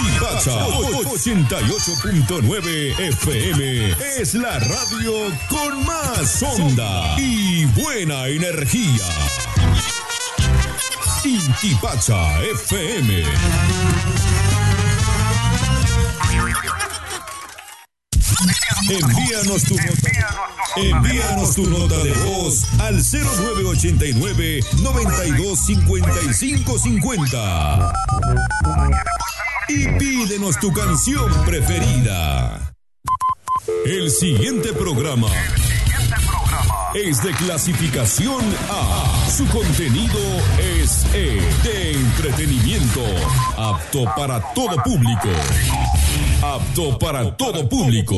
Intipacha 88.9 FM es la radio con más onda y buena energía. Intipacha FM. Envíanos tu nota de voz al 0989-925550 y pídenos tu canción preferida. El siguiente programa es de clasificación A. Su contenido es de entretenimiento, apto para todo público. Apto para todo público.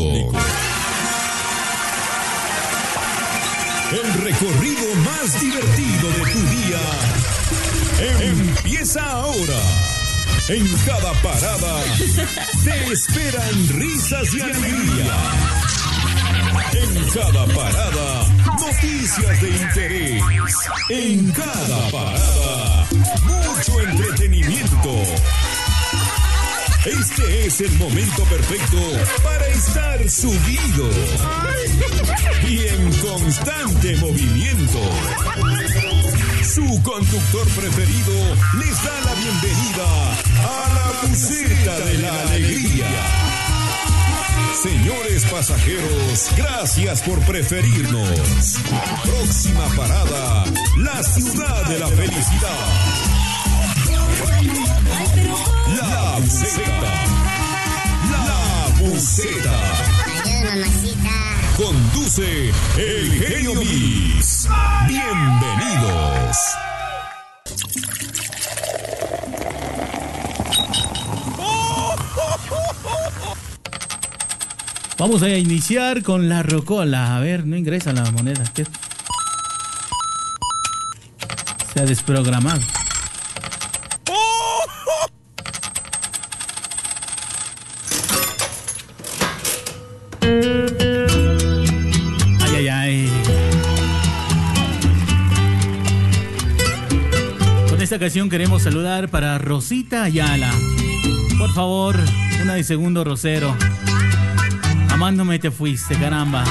El recorrido más divertido de tu día empieza ahora. En cada parada te esperan risas y alegría. En cada parada, noticias de interés. En cada parada, mucho entretenimiento. Este es el momento perfecto para estar subido y en constante movimiento. Su conductor preferido les da la bienvenida a la buceta de la alegría. Señores pasajeros, gracias por preferirnos. Próxima parada, la ciudad de la felicidad. La buceta. La buceta. Ayuda, mamacita. Conduce el genio Mix. Bienvenidos. Vamos a iniciar con la rocola. A ver, no ingresa la moneda. ¿Qué? Se ha desprogramado. Ay, ay, ay. Con esta ocasión queremos saludar para Rosita Ayala. Por favor, una de segundo Rosero. Amándome te fuiste, caramba.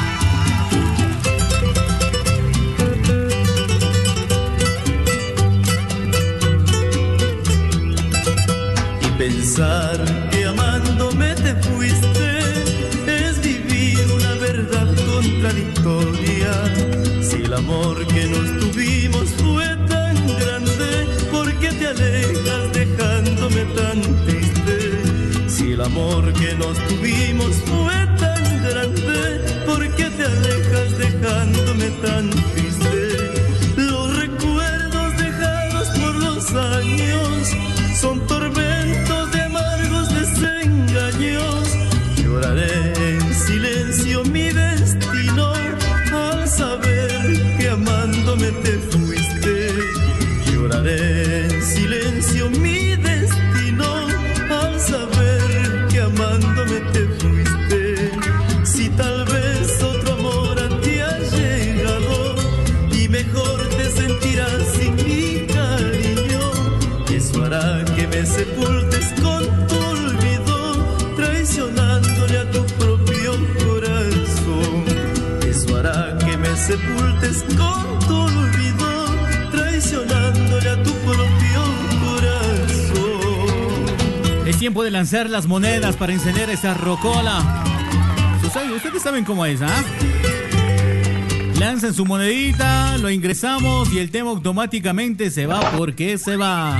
Y pensar que amándome te fuiste es vivir una verdad contradictoria. Si el amor que nos tuvimos fue tan grande, ¿por qué te alejas dejándome tan triste? Si el amor que nos tuvimos fue tan grande, ¿por qué te alejas dejándome tan triste? Los recuerdos dejados por los años son tormentos de amargos desengaños. Lloraré en silencio mi destino al saber que amándome te fuiste. Lloraré en silencio mi destino al saber que amándome te fuiste. Si tal vez otro amor a ti ha llegado y mejor te sentirás sin mi cariño, eso hará que me sepultes con tu olvido, traicionándole a tu propio corazón. Eso hará que me sepultes con tu olvido, traicionándole a tu propio corazón. Es tiempo de lanzar las monedas para encender esa rocola. Ustedes saben cómo es, ¿ah? Lancen su monedita, lo ingresamos y el tema automáticamente se va porque se va.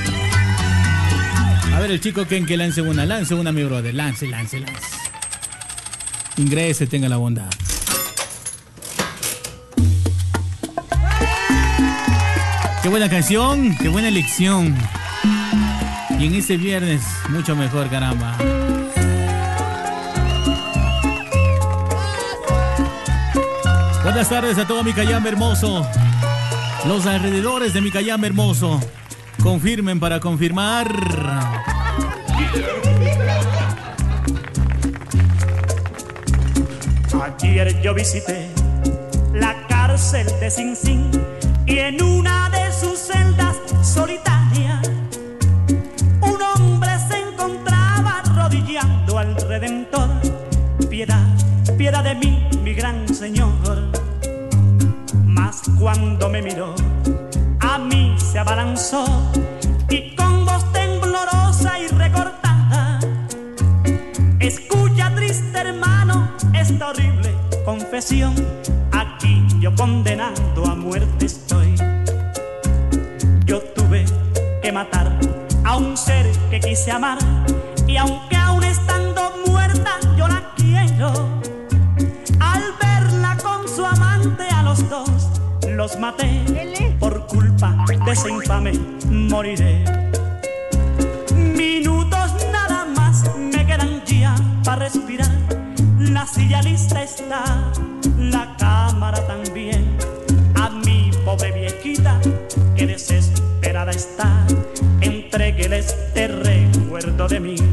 A ver, el chico Ken que lance una, mi brother. Lance. Ingrese, tenga la bondad. Qué buena canción, qué buena elección. Y en este viernes, mucho mejor, caramba. Buenas tardes a todo mi Cayambe hermoso. Los alrededores de mi Cayambe hermoso. Confirmen para confirmar. Ayer yo visité la cárcel de Sing Sing y en una de sus celdas solitarias un hombre se encontraba se abalanzó y con voz temblorosa y recortada, escucha triste hermano esta horrible confesión, aquí yo condenado a muerte estoy. Yo tuve que matar a un ser que quise amar, y aunque aún estando muerta yo la quiero, al verla con su amante a los dos los maté, por culpa de ese infame moriré. Minutos nada más me quedan ya para respirar, la silla lista está, la cámara también. A mi pobre viejita que desesperada está, entréguele este recuerdo de mí.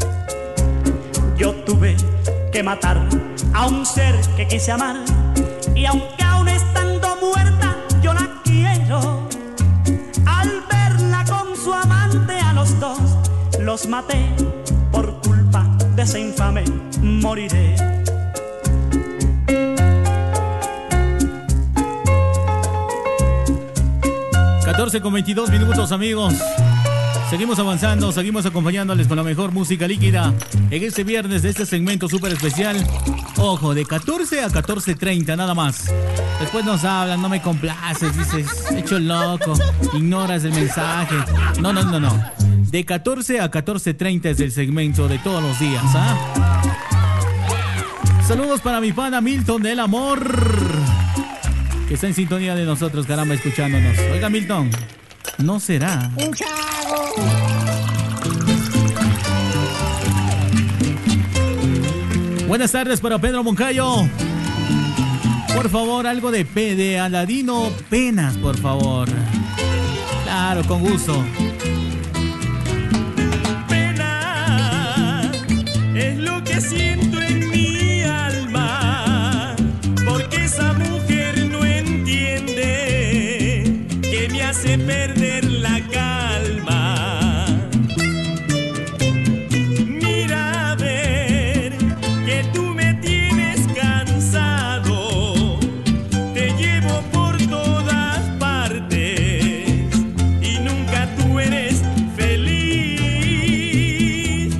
Yo tuve que matar a un ser que quise amar, y aunque aún estando muerta yo la quiero, al verla con su amante a los dos los maté, por culpa de ese infame moriré. Con 22 minutos, amigos. Seguimos avanzando, seguimos acompañándoles con la mejor música líquida en este viernes de este segmento súper especial. Ojo, de 14 a 14:30, nada más. Después nos hablan, no me complaces, dices, hecho loco, ignoras el mensaje. No. De 14 a 14:30 es el segmento de todos los días, ¿ah? Saludos para mi pana Milton del Amor, que está en sintonía de nosotros, caramba, escuchándonos. Oiga, Milton, ¿no será un chavo? Buenas tardes para Pedro Moncayo. Por favor, algo de Aladino Penas, por favor. Claro, con gusto. Pena es lo que siento en mi alma, porque esa mujer no entiende que me hace perder la calma. Mira a ver que tú me tienes cansado, te llevo por todas partes y nunca tú eres feliz.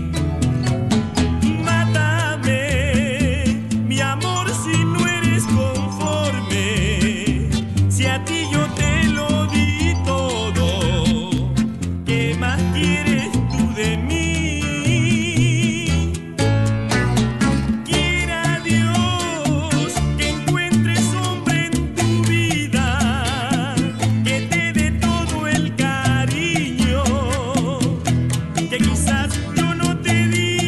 Mátame, mi amor, si no eres conforme, si a ti yo te lo di todo, ¿qué más quieres tú de mí? Quiera Dios que encuentres hombre en tu vida, que te dé todo el cariño que quizás yo no te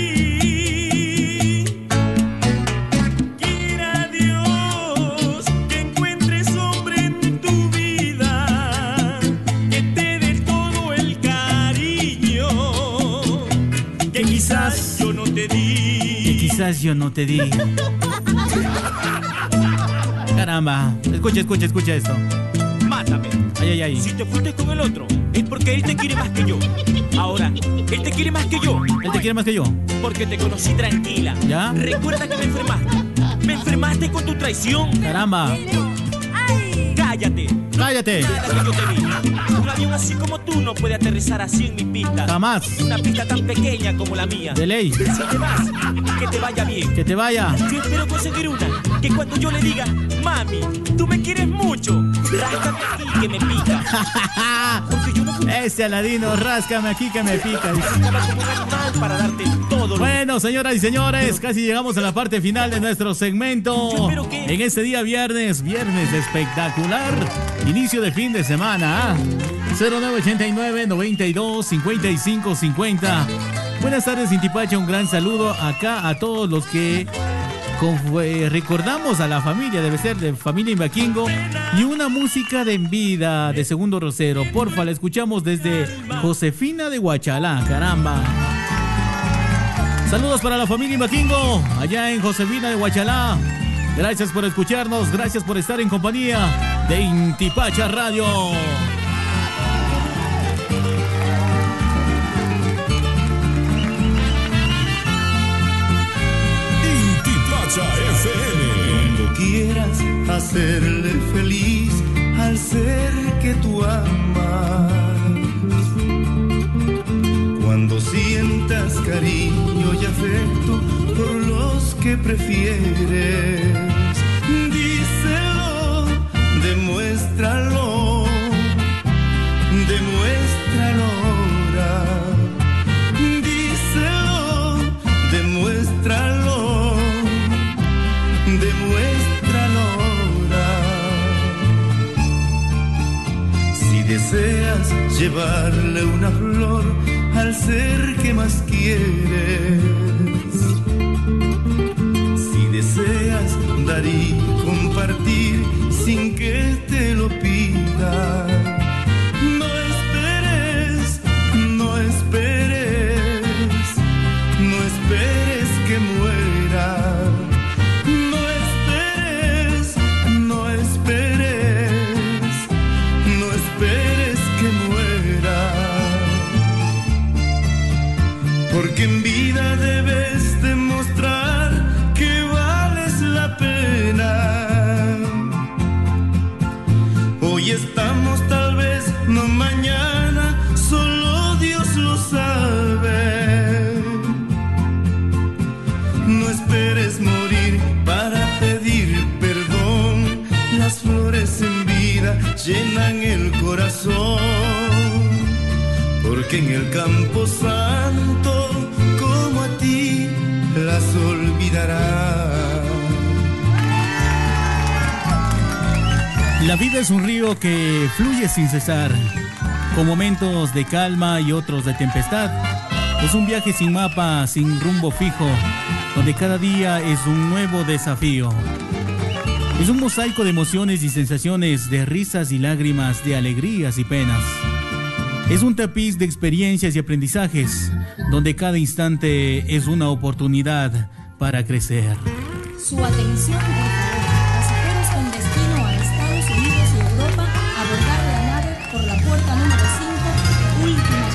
di. Quiera Dios que encuentres hombre en tu vida, que te dé todo el cariño que quizás yo no te di. Que quizás yo no te di. Caramba, escucha esto. Mátame. Ay. Si te fuiste con el otro, es porque él te quiere más que yo. Ahora, él te quiere más que yo, ¿Él te quiere más que yo? porque te conocí tranquila. ¿Ya? Recuerda que me enfermaste. Me enfermaste con tu traición. Caramba, Cállate. cállate. Nada que yo te vi. Un avión así como tú no puede aterrizar así en mi pista. Jamás. Una pista tan pequeña como la mía. De ley. Si te vas, que te vaya bien. Que te vaya. Yo espero conseguir una que cuando yo le diga, mami, tú me quieres mucho, ráscame aquí que me pica. Porque yo no fui Ese Aladino, ráscame aquí que me pica. como un animal para darte todo lo Bueno, señoras y señores, casi llegamos a la parte final de nuestro segmento. Yo espero que- En este día viernes espectacular, inicio de fin de semana. 0989-92-5550. Buenas tardes, Intipacha, un gran saludo acá a todos los que recordamos a la familia, debe ser de familia Imbaquingo, y una música de en vida de Segundo Rosero. Porfa, la escuchamos desde Josefina de Huachalá, caramba. Saludos para la familia Imbaquingo, allá en Josefina de Huachalá. Gracias por escucharnos, gracias por estar en compañía de Intipacha Radio. Intipacha FM. Cuando quieras hacerle feliz al ser que tú amas, prefieres. Díselo, demuéstralo, demuéstralo ahora. Díselo, demuéstralo, demuéstralo ahora. Si deseas llevarle una flor al ser que más quieres, si deseas dar y compartir sin que te lo pida, no esperes, no esperes, no esperes que muera. No esperes, no esperes, no esperes que muera. Porque en vida debes demostrar que vales la pena. Hoy estamos, tal vez no mañana, solo Dios lo sabe. No esperes morir para pedir perdón. Las flores en vida llenan el corazón. Porque en el campo santo, como a ti, las olvidará. La vida es un río que fluye sin cesar, con momentos de calma y otros de tempestad. Es un viaje sin mapa, sin rumbo fijo, donde cada día es un nuevo desafío. Es un mosaico de emociones y sensaciones, de risas y lágrimas, de alegrías y penas. Es un tapiz de experiencias y aprendizajes, donde cada instante es una oportunidad para crecer. Su atención, por favor. Pasajeros con destino a Estados Unidos y Europa, abordar la nave por la puerta número 5, última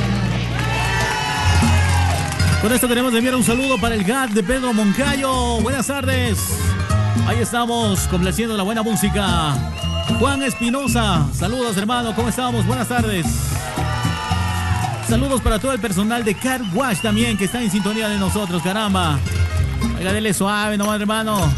llamada. Con esto queremos enviar un saludo para el GAT de Pedro Moncayo. Buenas tardes. Ahí estamos, complaciendo la buena música. Juan Espinosa, saludos hermano, ¿cómo estamos? Buenas tardes. Saludos para todo el personal de Car Wash también, que está en sintonía de nosotros, caramba. Oiga, dele suave nomás, hermano.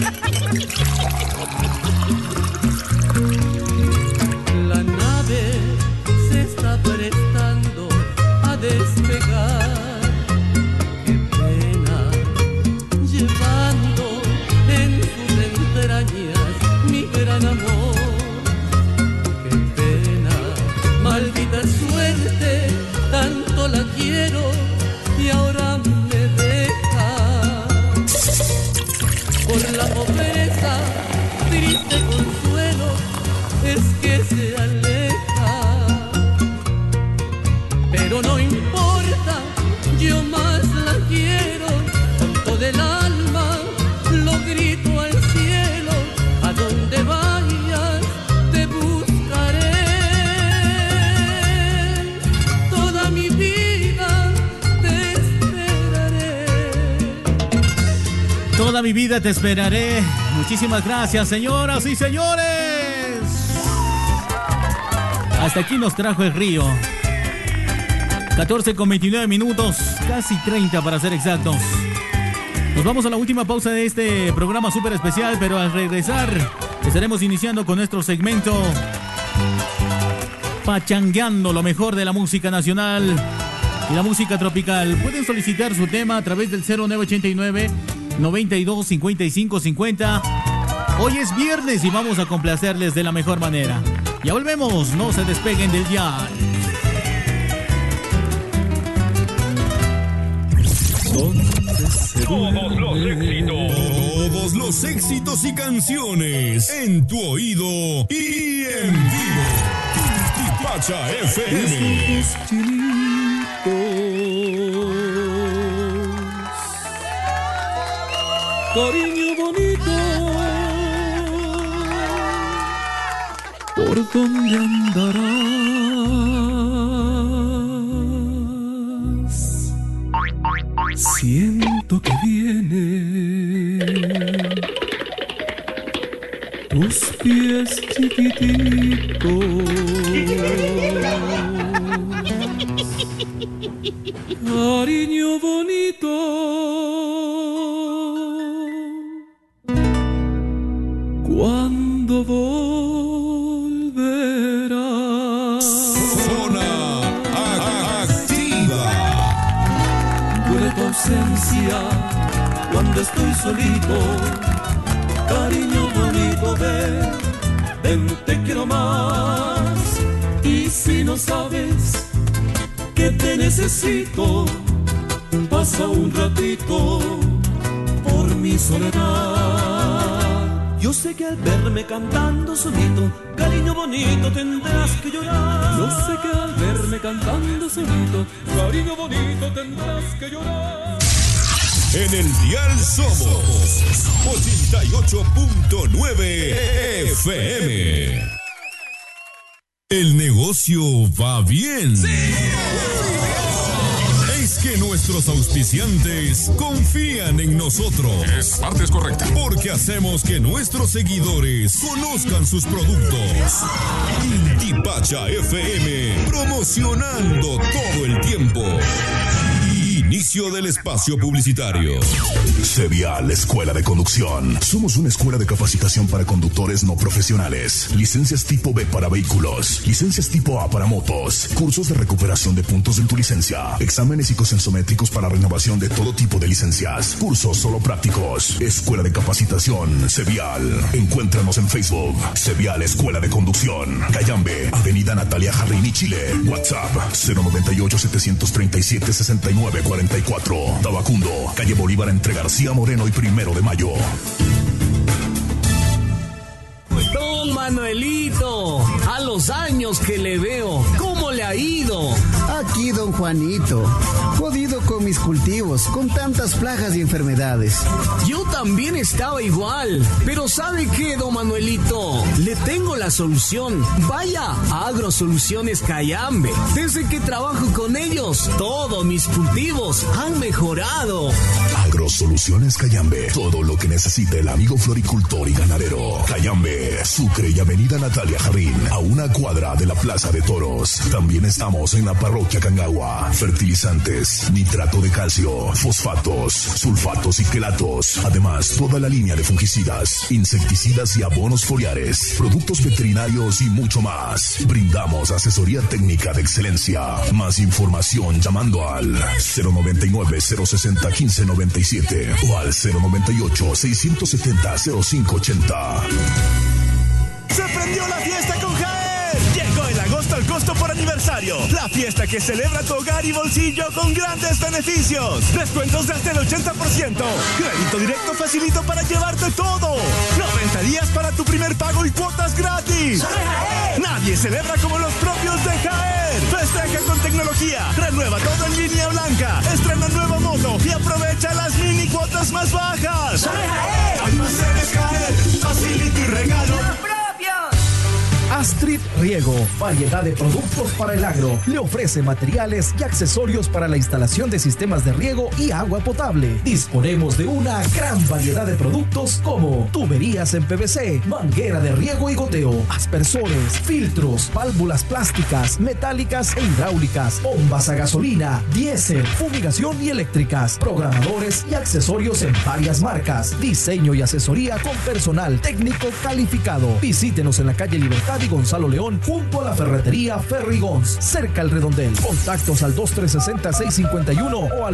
La nave se está prestando a despegar. Qué pena, llevando en sus entrañas mi gran amor. Qué pena, maldita suerte, tanto la quiero y ahora me deja. Por la pobreza, triste consuelo, es que se aleja. Pero no importa, yo más la quiero, con todo el alma lo grito al cielo. A donde vayas te buscaré. Toda mi vida te esperaré. Toda mi vida te esperaré. Muchísimas gracias, señoras y señores. Hasta aquí nos trajo el río. 14:29 minutos, casi 30 para ser exactos. Nos vamos a la última pausa de este programa súper especial, pero al regresar estaremos iniciando con nuestro segmento Pachangueando, lo mejor de la música nacional y la música tropical. Pueden solicitar su tema a través del 0989-925550. Hoy es viernes y vamos a complacerles de la mejor manera. Ya volvemos, no se despeguen del dial. Todos los éxitos y canciones en tu oído y en vivo. Pacha FM. Cariño bonito, ¿por dónde andarás? Siento que vienen tus pies chiquititos. Cariño bonito, ausencia, cuando estoy solito, cariño bonito, ven, te quiero más. Y si no sabes que te necesito, pasa un ratito por mi soledad. Yo sé que al verme cantando solito, cariño bonito, tendrás que llorar. Yo sé que al verme cantando solito, cariño bonito, tendrás que llorar. En el dial somos 88.9 FM. El negocio va bien. ¡Sí! Es que nuestros auspiciantes confían en nosotros. Parte es correcta. Porque hacemos que nuestros seguidores conozcan sus productos. Intipacha FM, promocionando todo el tiempo. Inicio del espacio publicitario. Cevial Escuela de Conducción. Somos una escuela de capacitación para conductores no profesionales. Licencias tipo B para vehículos. Licencias tipo A para motos. Cursos de recuperación de puntos en tu licencia. Exámenes psicosensométricos para renovación de todo tipo de licencias. Cursos solo prácticos. Escuela de capacitación Cevial. Encuéntranos en Facebook. Cevial Escuela de Conducción. Cayambe, Avenida Natalia Jarrini, Chile. WhatsApp 098-737-6944. Tabacundo, calle Bolívar entre García Moreno y 1 de Mayo. Don Manuelito, a los años que le veo, ¿cómo le ha ido? Aquí, don Juanito, jodido con mis cultivos, con tantas plagas y enfermedades. Yo también estaba igual, pero ¿sabe qué, don Manuelito? Le tengo la solución. Vaya a Agrosoluciones Cayambe. Desde que trabajo con ellos, todos mis cultivos han mejorado. Agrosoluciones Cayambe, todo lo que necesita el amigo floricultor y ganadero. Cayambe, Sucre y Avenida Natalia Jarrín, a una cuadra de la Plaza de Toros. También estamos en la parroquia Cangagua. Fertilizantes, nitrato de calcio, fosfatos, sulfatos y quelatos. Además, toda la línea de fungicidas, insecticidas y abonos foliares, productos veterinarios y mucho más. Brindamos asesoría técnica de excelencia. Más información llamando al 099-060-1597 o al 098-670-0580. ¡Se prendió la fiesta con Jaer! Llegó el agosto al costo por aniversario. La fiesta que celebra tu hogar y bolsillo con grandes beneficios. Descuentos de hasta el 80%. Crédito directo facilito para llevarte todo. 90 días para tu primer pago y cuotas gratis. ¡Soy Jaer! Nadie celebra como los propios de Jaer. Festeja con tecnología. Renueva todo en línea blanca. Estrena nueva moto y aprovecha las mini cuotas más bajas. ¡Soy Jaer! Almacenes Jaer. Facilito y regalo. Astrid Riego, variedad de productos para el agro. Le ofrece materiales y accesorios para la instalación de sistemas de riego y agua potable. Disponemos de una gran variedad de productos como tuberías en PVC, manguera de riego y goteo, aspersores, filtros, válvulas plásticas, metálicas e hidráulicas, bombas a gasolina, diésel, fumigación y eléctricas, programadores y accesorios en varias marcas, diseño y asesoría con personal técnico calificado. Visítenos en la calle Libertad y Gonzalo León, junto a la ferretería Ferrigons, cerca al Redondel. Contactos al 2360-651 o al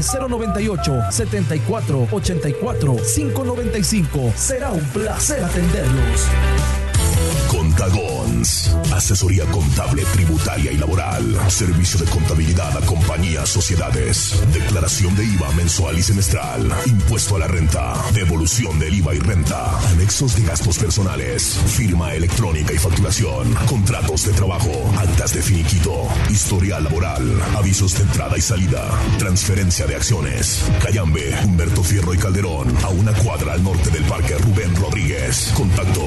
098-74-84-595. Será un placer atenderlos. Contagons, asesoría contable, tributaria y laboral, servicio de contabilidad a compañías, sociedades, declaración de IVA mensual y semestral, impuesto a la renta, devolución del IVA y renta, anexos de gastos personales, firma electrónica y facturación, contratos de trabajo, actas de finiquito, historial laboral, avisos de entrada y salida, transferencia de acciones. Cayambe, Humberto Fierro y Calderón, a una cuadra al norte del Parque Rubén Rodríguez. Contacto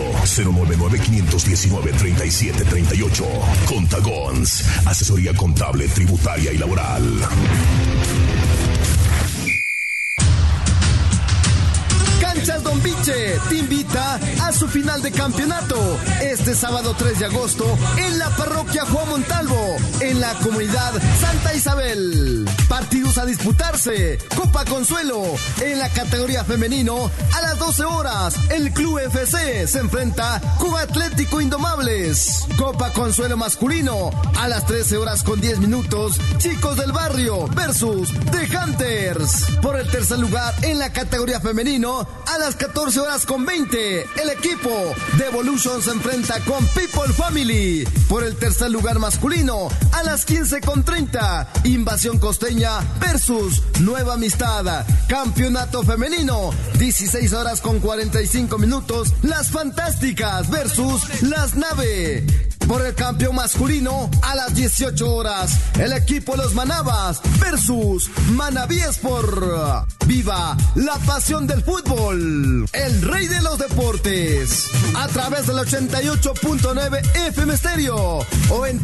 099-519-3738. Contagons, asesoría contable, tributaria y laboral. Canchas Don Biche te invita a su final de campeonato este sábado 3 de agosto en la parroquia Juan Montalvo, en la comunidad Santa Isabel. Partidos a disputarse: Copa Consuelo en la categoría femenino a las 12 horas. El Club FC se enfrenta con Atlético Indomables. Copa Consuelo masculino a las 13 horas con 10 minutos. Chicos del Barrio versus The Hunters. Por el tercer lugar en la categoría femenino a las 14 horas con 20. El equipo de Evolution se enfrenta con People Family. Por el tercer lugar masculino a las 15 con 30. Invasión Costeña versus Nueva Amistad. Campeonato femenino 16 horas con 45 minutos. Las Fantásticas versus Las Nave. Por el campeón masculino a las 18 horas, el equipo Los Manabas versus Manaví Sport. ¡Viva la pasión del fútbol! El rey de los deportes. A través del 88.9 FM Stereo o en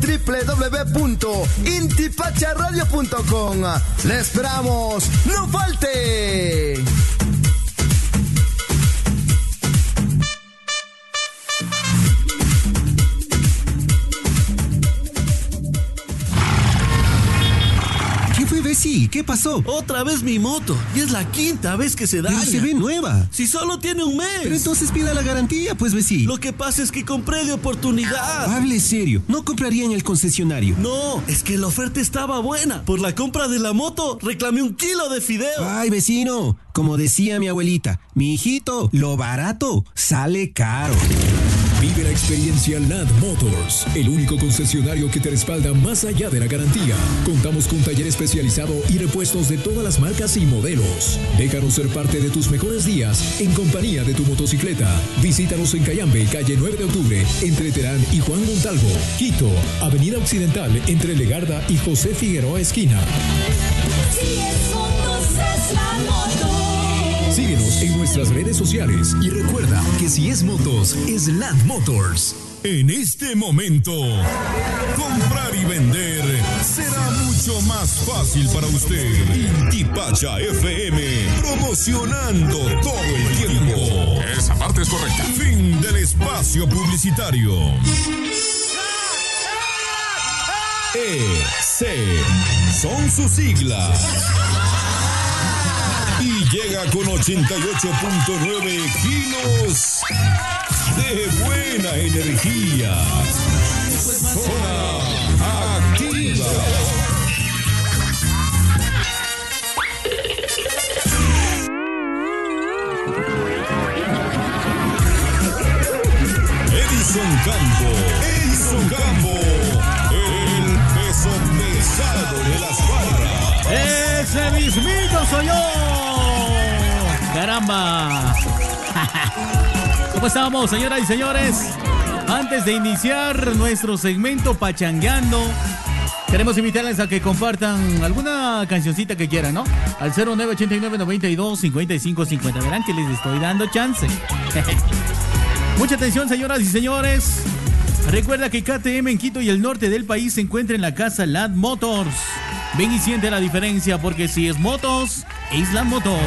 www.intipacharadio.com. ¡Le esperamos! ¡No falte! Sí, ¿qué pasó? Otra vez mi moto, y es la quinta vez que se daña. Pero se ve nueva. Si solo tiene un mes. Pero entonces pida la garantía, pues, Besí. Lo que pasa es que compré de oportunidad. Hable serio, no compraría en el concesionario. No, es que la oferta estaba buena. Por la compra de la moto, reclamé 1 kilo de fideo. Ay, vecino, como decía mi abuelita, mi hijito, lo barato sale caro. Vive la experiencia Land Motors, el único concesionario que te respalda más allá de la garantía. Contamos con taller especializado y repuestos de todas las marcas y modelos. Déjanos ser parte de tus mejores días en compañía de tu motocicleta. Visítanos en Cayambe, calle 9 de octubre, entre Terán y Juan Montalvo. Quito, avenida Occidental, entre Legarda y José Figueroa esquina. Si es motos, es la moto. Síguenos en nuestras redes sociales y recuerda que si es motos, es Land Motors. En este momento, comprar y vender será mucho más fácil para usted. Intipacha FM, promocionando todo el tiempo. Esa parte es correcta. Fin del espacio publicitario. EC son sus siglas. Y llega con 88.9 kilos de buena energía. Zona activa. Edison Campo, el peso pesado de las barras. ¡Ese mismito soy yo! ¡Caramba! ¿Cómo estamos, señoras y señores? Antes de iniciar nuestro segmento Pachangueando, queremos invitarles a que compartan alguna cancioncita que quieran, ¿no? Al 0989-92-5550. Verán que les estoy dando chance. Mucha atención, señoras y señores. Recuerda que KTM en Quito y el norte del país se encuentra en la casa Land Motors. Ven y siente la diferencia, porque si es motos, es Land Motors.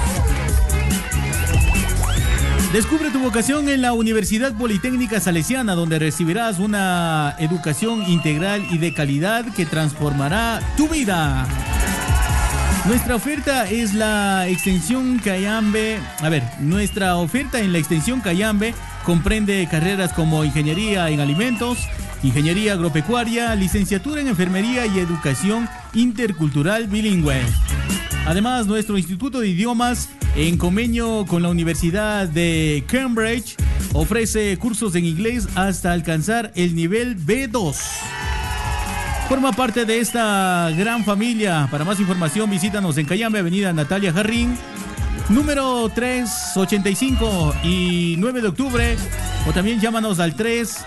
Descubre tu vocación en la Universidad Politécnica Salesiana, donde recibirás una educación integral y de calidad que transformará tu vida. Nuestra oferta es la extensión Cayambe. Nuestra oferta en la extensión Cayambe comprende carreras como Ingeniería en Alimentos, Ingeniería Agropecuaria, Licenciatura en Enfermería y Educación Intercultural Bilingüe. Además, nuestro Instituto de Idiomas, en convenio con la Universidad de Cambridge, ofrece cursos en inglés hasta alcanzar el nivel B2. Forma parte de esta gran familia. Para más información, visítanos en Cayambe, Avenida Natalia Jarrín, número 385 y 9 de octubre, o también llámanos al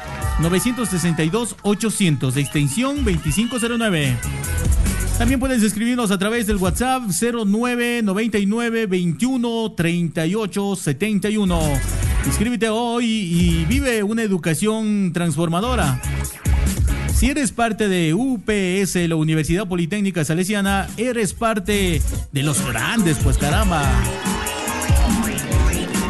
3-962-800, extensión 2509. También puedes escribirnos a través del WhatsApp 0999-21-3871. Inscríbete hoy y vive una educación transformadora. Si eres parte de UPS, la Universidad Politécnica Salesiana, eres parte de los grandes, pues caramba.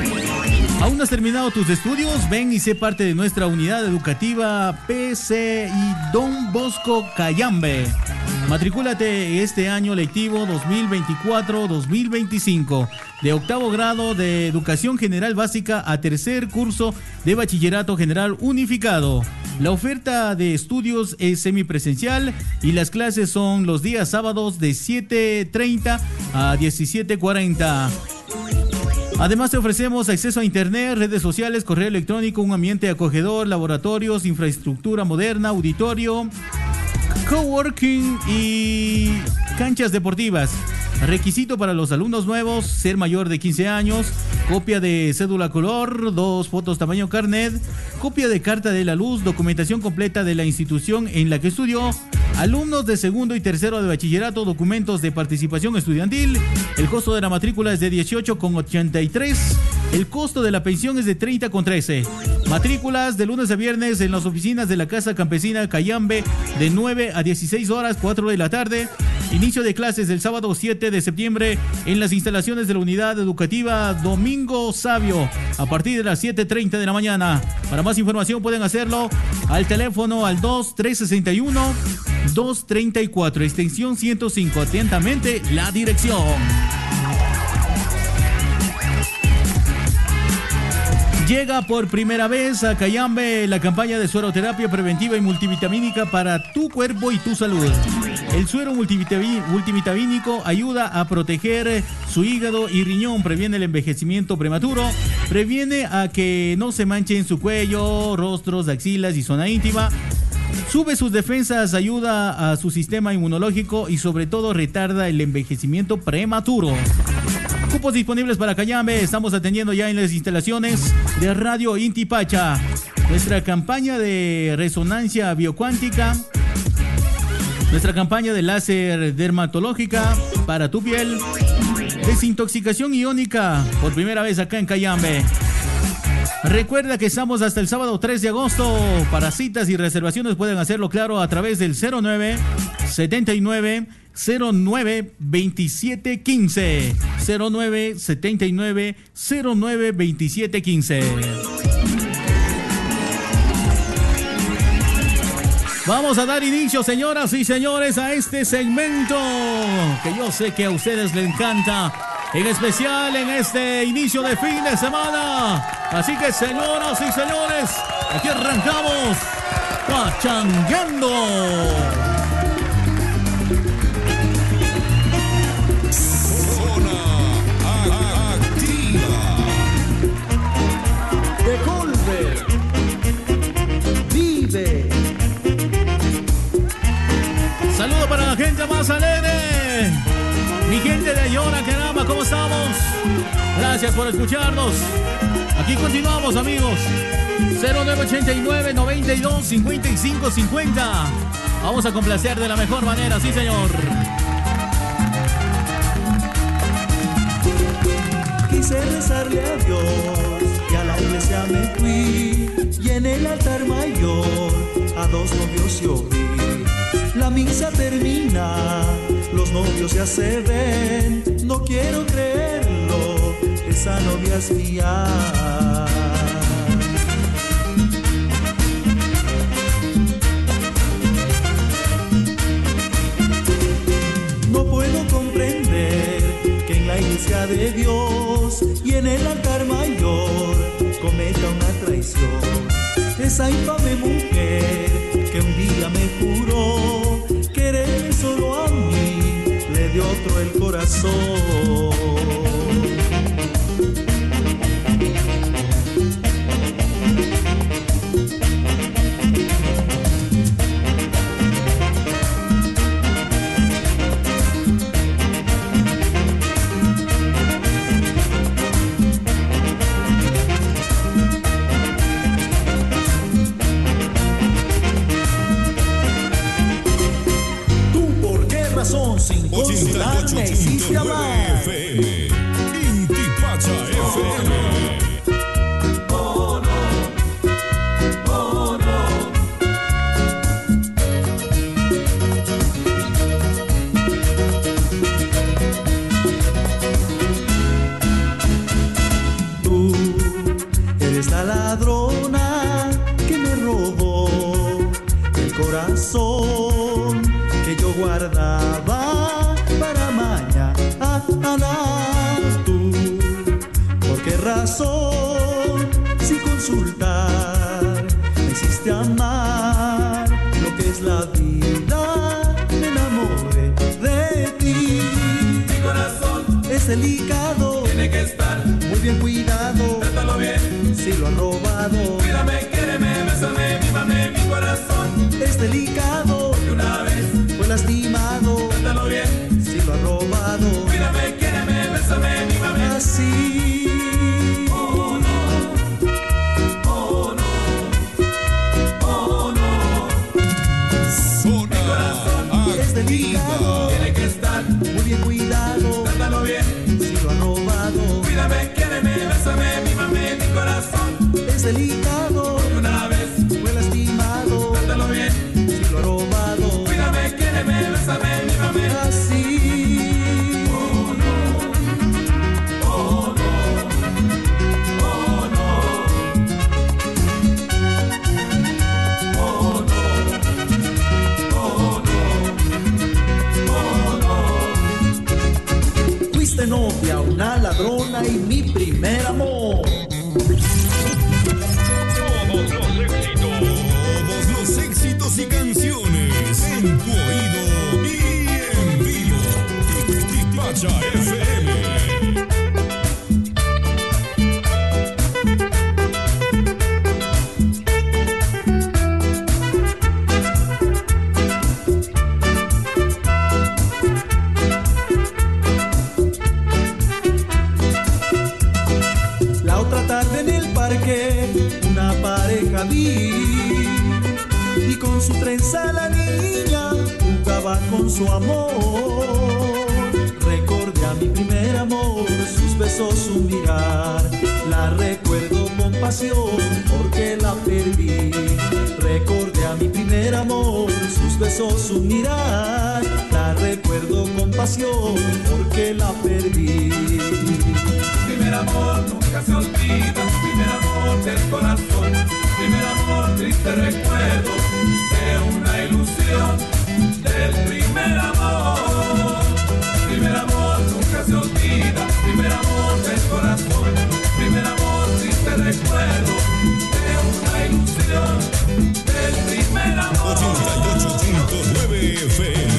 ¿Aún no has terminado tus estudios? Ven y sé parte de nuestra unidad educativa PCI Don Bosco Cayambe. Matricúlate este año lectivo 2024-2025 de octavo grado de Educación General Básica a tercer curso de Bachillerato General Unificado. La oferta de estudios es semipresencial y las clases son los días sábados de 7:30 a 17:40. Además te ofrecemos acceso a internet, redes sociales, correo electrónico, un ambiente acogedor, laboratorios, infraestructura moderna, auditorio, coworking y canchas deportivas. Requisito para los alumnos nuevos: ser mayor de 15 años, copia de cédula color, 2 fotos tamaño carnet, copia de carta de la luz, documentación completa de la institución en la que estudió. Alumnos de segundo y tercero de bachillerato, documentos de participación estudiantil. El costo de la matrícula es de 18,83. El costo de la pensión es de 30,13. Matrículas de lunes a viernes en las oficinas de la Casa Campesina Cayambe de 9 a 16 horas, 4 de la tarde. Inicio de clases el sábado 7 de septiembre en las instalaciones de la unidad educativa Domingo Sabio a partir de las 7:30 de la mañana. Para más información pueden hacerlo al teléfono al 2361-234, extensión 105. Atentamente, la dirección. Llega por primera vez a Cayambe la campaña de sueroterapia preventiva y multivitamínica para tu cuerpo y tu salud. El suero multivitamínico ayuda a proteger su hígado y riñón, previene el envejecimiento prematuro, previene a que no se manchen su cuello, rostros, axilas y zona íntima. Sube sus defensas, ayuda a su sistema inmunológico y sobre todo retarda el envejecimiento prematuro. Cupos disponibles para Cayambe. Estamos atendiendo ya en las instalaciones de Radio Inti Pacha. Nuestra campaña de resonancia biocuántica, nuestra campaña de láser dermatológica para tu piel, desintoxicación iónica por primera vez acá en Cayambe. Recuerda que estamos hasta el sábado 3 de agosto. Para citas y reservaciones pueden hacerlo, claro, a través del 09 79 09 27 15 09 79 09 27 15. Vamos a dar inicio, señoras y señores, a este segmento que yo sé que a ustedes les encanta, en especial en este inicio de fin de semana. Así que, señoras y señores, aquí arrancamos Pachangueando. Saludo para la gente más alegre, mi gente de Llora, Caramba, ¿cómo estamos? Gracias por escucharnos. Aquí continuamos, amigos. 0989 92 55 50. Vamos a complacer de la mejor manera, sí, señor. Quise rezarle a Dios y a la iglesia me fui, y en el altar mayor a 2 novios yo vi. La misa termina, los novios ya se ven. No quiero creerlo, esa novia es mía. No puedo comprender que en la iglesia de Dios y en el altar mayor cometa una traición. Esa infame mujer que un día me juró querer solo a mí, le dio otro el corazón. Sin consolar me hiciste amar. Inti Pacha FM. Oh no, oh no. Tú lo guardaba para mañana. Tú, ¿por qué razón, sin consultar, me hiciste amar lo que es la vida? Me enamoré de ti. Mi corazón es delicado, tiene que estar muy bien cuidado. Trátalo bien, si lo han robado. Cuídame, quiéreme, bésame, mímame. Mi corazón es delicado, porque una vez fue lastimado. Trátalo bien, si lo han robado. Cuídame, quiéreme, bésame, mímame. Así. Oh no, oh no, oh no. Zona Mi corazón es delicado, tiene que estar muy bien cuidado. Trátalo bien, si lo han robado. Cuídame, quiéreme, bésame, mímame. Mi corazón es delicado, porque una vez fue lastimado. Trátalo bien, si lo han robado. Cuídame, quiéreme, bésame, mímame. Así. Oh no, oh no, oh no, oh no, oh no, oh no. Fuiste novia, una ladrona y mi primer amor. Todos los éxitos y canciones en tu oído y en vivo. Tipacha FM. La otra tarde en el parque una pareja vi y con su trenza la niña jugaba con su amor. Recordé a mi primer amor, sus besos, su mirar. La recuerdo con pasión porque la perdí. Recordé a mi primer amor, sus besos, su mirar. La recuerdo con pasión porque la perdí. Primer amor nunca se olvida, primer amor del corazón, primer amor triste recuerdo de una ilusión del primer amor. Primer amor nunca se olvida, primer amor del corazón, primer amor triste recuerdo de una ilusión del primer amor. 88.9 FM.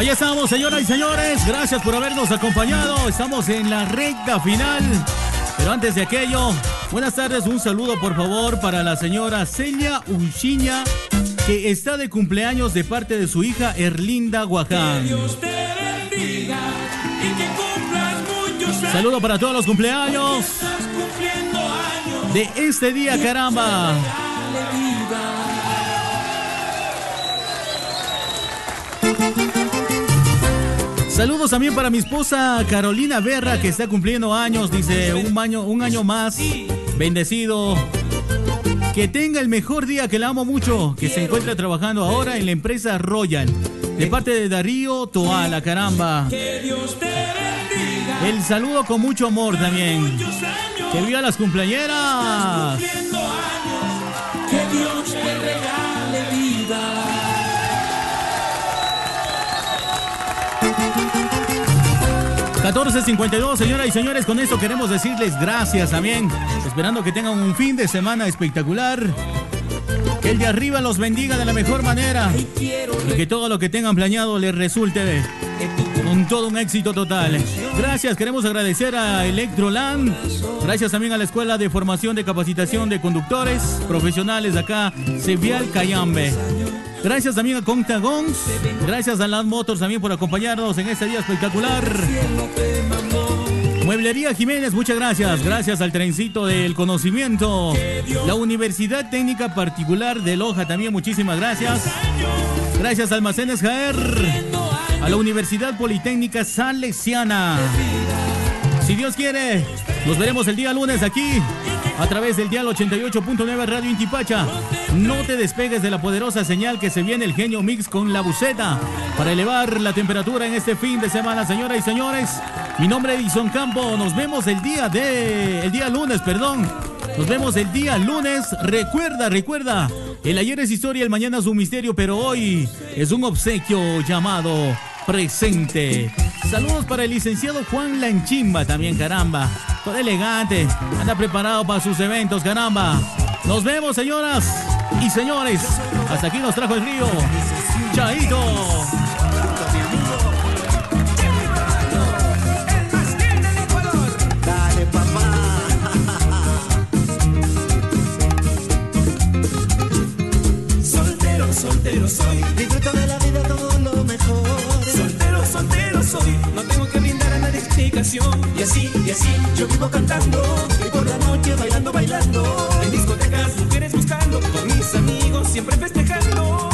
Ahí estamos, señoras y señores. Gracias por habernos acompañado. Estamos en la recta final. Pero antes de aquello, buenas tardes. Un saludo, por favor, para la señora Celia Unchiña, que está de cumpleaños de parte de su hija Erlinda Guaján. Que Dios te bendiga y que cumplas muchos años. Saludo para todos los cumpleaños de este día, caramba. Saludos también para mi esposa Carolina Berra, que está cumpliendo años. Dice, un año más, bendecido. Que tenga el mejor día, que la amo mucho. Que se encuentra trabajando ahora en la empresa Royal, de parte de Darío Toala, caramba. El saludo con mucho amor también. Que viva las cumpleañeras. Que Dios te regale vida. 14:52, señoras y señores, con esto queremos decirles gracias también, esperando que tengan un fin de semana espectacular, que el de arriba los bendiga de la mejor manera y que todo lo que tengan planeado les resulte con todo un éxito total. Gracias, queremos agradecer a Electroland, gracias también a la Escuela de Formación de Capacitación de Conductores Profesionales de acá, Cevial Cayambe. Gracias también a Contagons, gracias a Land Motors también por acompañarnos en este día espectacular. Mueblería Jiménez, muchas gracias. Gracias al Trencito del Conocimiento. La Universidad Técnica Particular de Loja también, muchísimas gracias. Gracias a Almacenes Jaer, a la Universidad Politécnica Salesiana. Si Dios quiere, nos veremos el día lunes aquí a través del dial 88.9 Radio Inti Pacha. No te despegues de la poderosa señal que se viene el Genio Mix con la buceta para elevar la temperatura en este fin de semana, señoras y señores. Mi nombre es Edison Campo. Nos vemos el día lunes. Nos vemos el día lunes. Recuerda. El ayer es historia, el mañana es un misterio, pero hoy es un obsequio llamado presente. Saludos para el licenciado Juan Lanchimba también, caramba. Todo elegante, anda preparado para sus eventos, caramba. Nos vemos, señoras y señores. Hasta aquí nos trajo el río. Chaito. Dale, papá. Soltero soy, disfruto de la vida todo lo mejor. Soltero soy, no tengo que brindar a nadie explicación. Y así, yo vivo cantando y por la noche bailando. En discotecas, mujeres buscando, con mis amigos siempre festejando.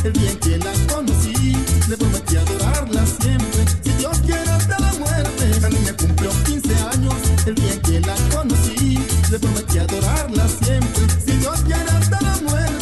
el día en que la conocí, le prometí adorarla siempre, si Dios quiere hasta la muerte. La niña cumplió 15 años, el día en que la conocí, le prometí adorarla siempre, si Dios quiere hasta la muerte.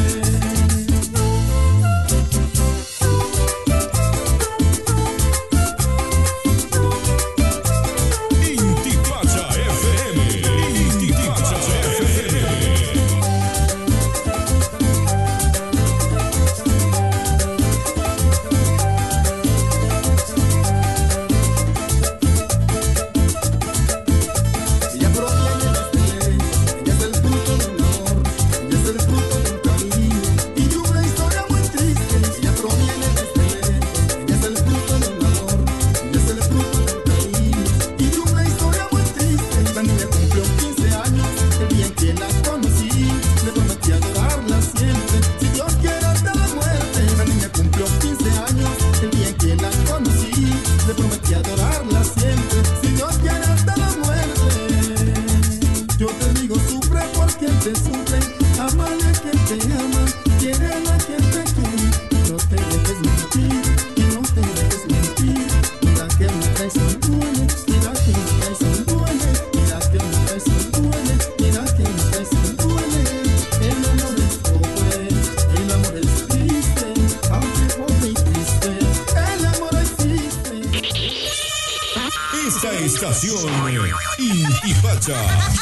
Intipacha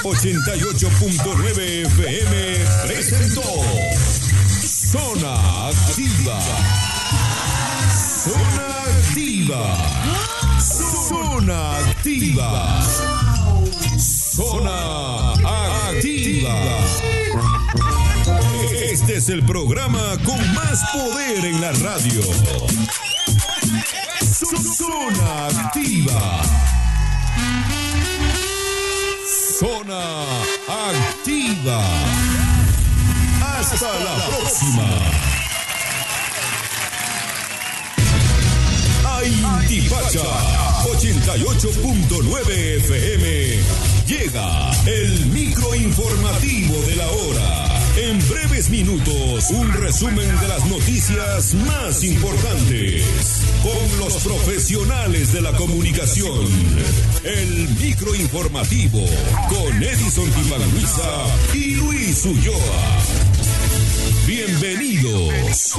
88.9 FM presentó Zona Activa. Zona Activa. Zona Activa. Zona Activa. Este es el programa con más poder en la radio. Zona Activa. Zona Activa. Hasta la próxima. A Intipacha 88.9 FM llega el microinformativo de la hora. En breves minutos, un resumen de las noticias más importantes con los profesionales de la comunicación. El microinformativo con Edison Tipanguiza y Luis Ulloa. Bienvenidos.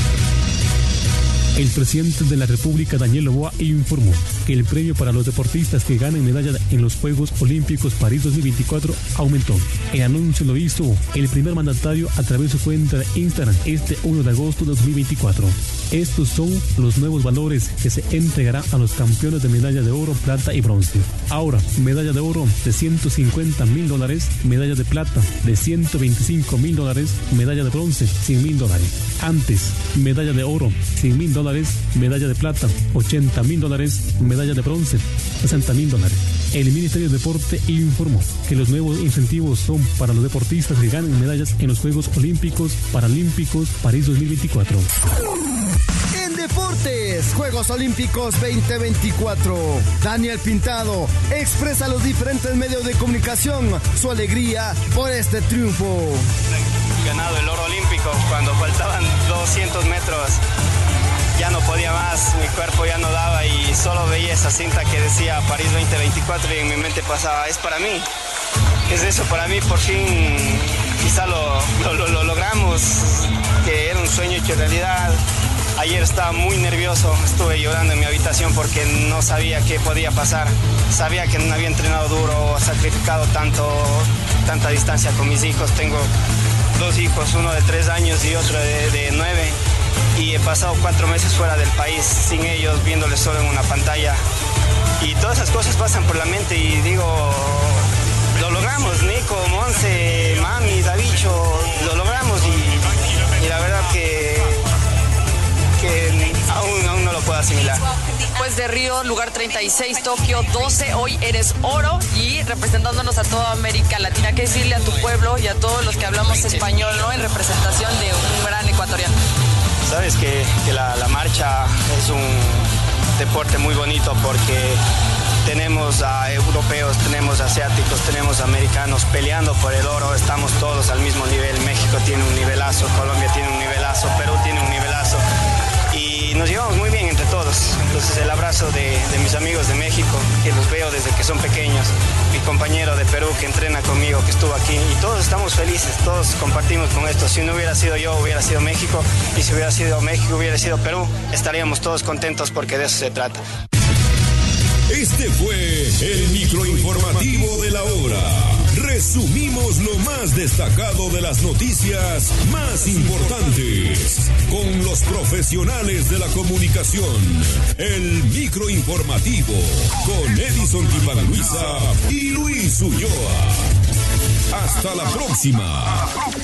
El presidente de la República, Daniel Noboa, informó que el premio para los deportistas que ganen medalla en los Juegos Olímpicos París 2024 aumentó. El anuncio lo hizo el primer mandatario a través de su cuenta de Instagram este 1 de agosto de 2024. Estos son los nuevos valores que se entregarán a los campeones de medalla de oro, plata y bronce. Ahora, medalla de oro de $150,000, medalla de plata de $125,000, medalla de bronce $100,000. Antes, medalla de oro $100,000, medalla de plata $80,000, medalla de bronce $60,000. El Ministerio de Deporte informó que los nuevos incentivos son para los deportistas que ganen medallas en los Juegos Olímpicos, Paralímpicos, París 2024. En deportes, Juegos Olímpicos 2024. Daniel Pintado expresa a los diferentes medios de comunicación su alegría por este triunfo. Ganado el oro olímpico cuando faltaban 200 metros. Ya no podía más, mi cuerpo ya no daba y solo veía esa cinta que decía París 2024 y en mi mente pasaba, es para mí. Es eso para mí, por fin quizá lo logramos, que era un sueño hecho realidad. Ayer estaba muy nervioso, estuve llorando en mi habitación porque no sabía qué podía pasar. Sabía que no había entrenado duro, sacrificado tanta distancia con mis hijos. Tengo 2 hijos, uno de 3 años y otro de 9. Y he pasado 4 meses fuera del país, sin ellos, viéndoles solo en una pantalla. Y todas esas cosas pasan por la mente y digo, lo logramos, Nico, Monse, Mami, Davicho, lo logramos y la verdad que aún no lo puedo asimilar. Después de Río, lugar 36, Tokio 12, hoy eres oro y representándonos a toda América Latina. ¿Qué decirle a tu pueblo y a todos los que hablamos español, ¿no? En representación de un gran ecuatoriano? Sabes que la marcha es un deporte muy bonito porque tenemos a europeos, tenemos a asiáticos, tenemos a americanos peleando por el oro. Estamos todos al mismo nivel. México tiene un nivelazo, Colombia tiene un nivelazo, Perú tiene un nivelazo. Entonces el abrazo de mis amigos de México, que los veo desde que son pequeños, mi compañero de Perú que entrena conmigo, que estuvo aquí, y todos estamos felices, todos compartimos con esto. Si no hubiera sido yo, hubiera sido México, y si hubiera sido México, hubiera sido Perú, estaríamos todos contentos porque de eso se trata. Este fue el microinformativo de la hora. Resumimos lo más destacado de las noticias más importantes con los profesionales de la comunicación. El microinformativo con Edison Tipanluisa y Luis Ulloa. Hasta la próxima.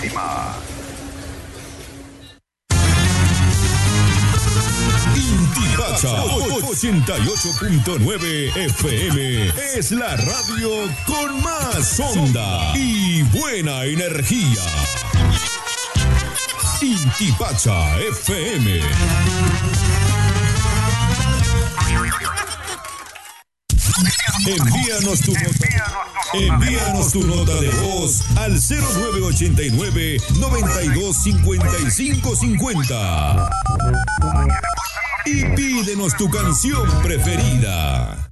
Intipacha 88.9 FM es la radio con más onda y buena energía. Intipacha FM. Envíanos tu nota de voz al 0989 925550 y pídenos tu canción preferida.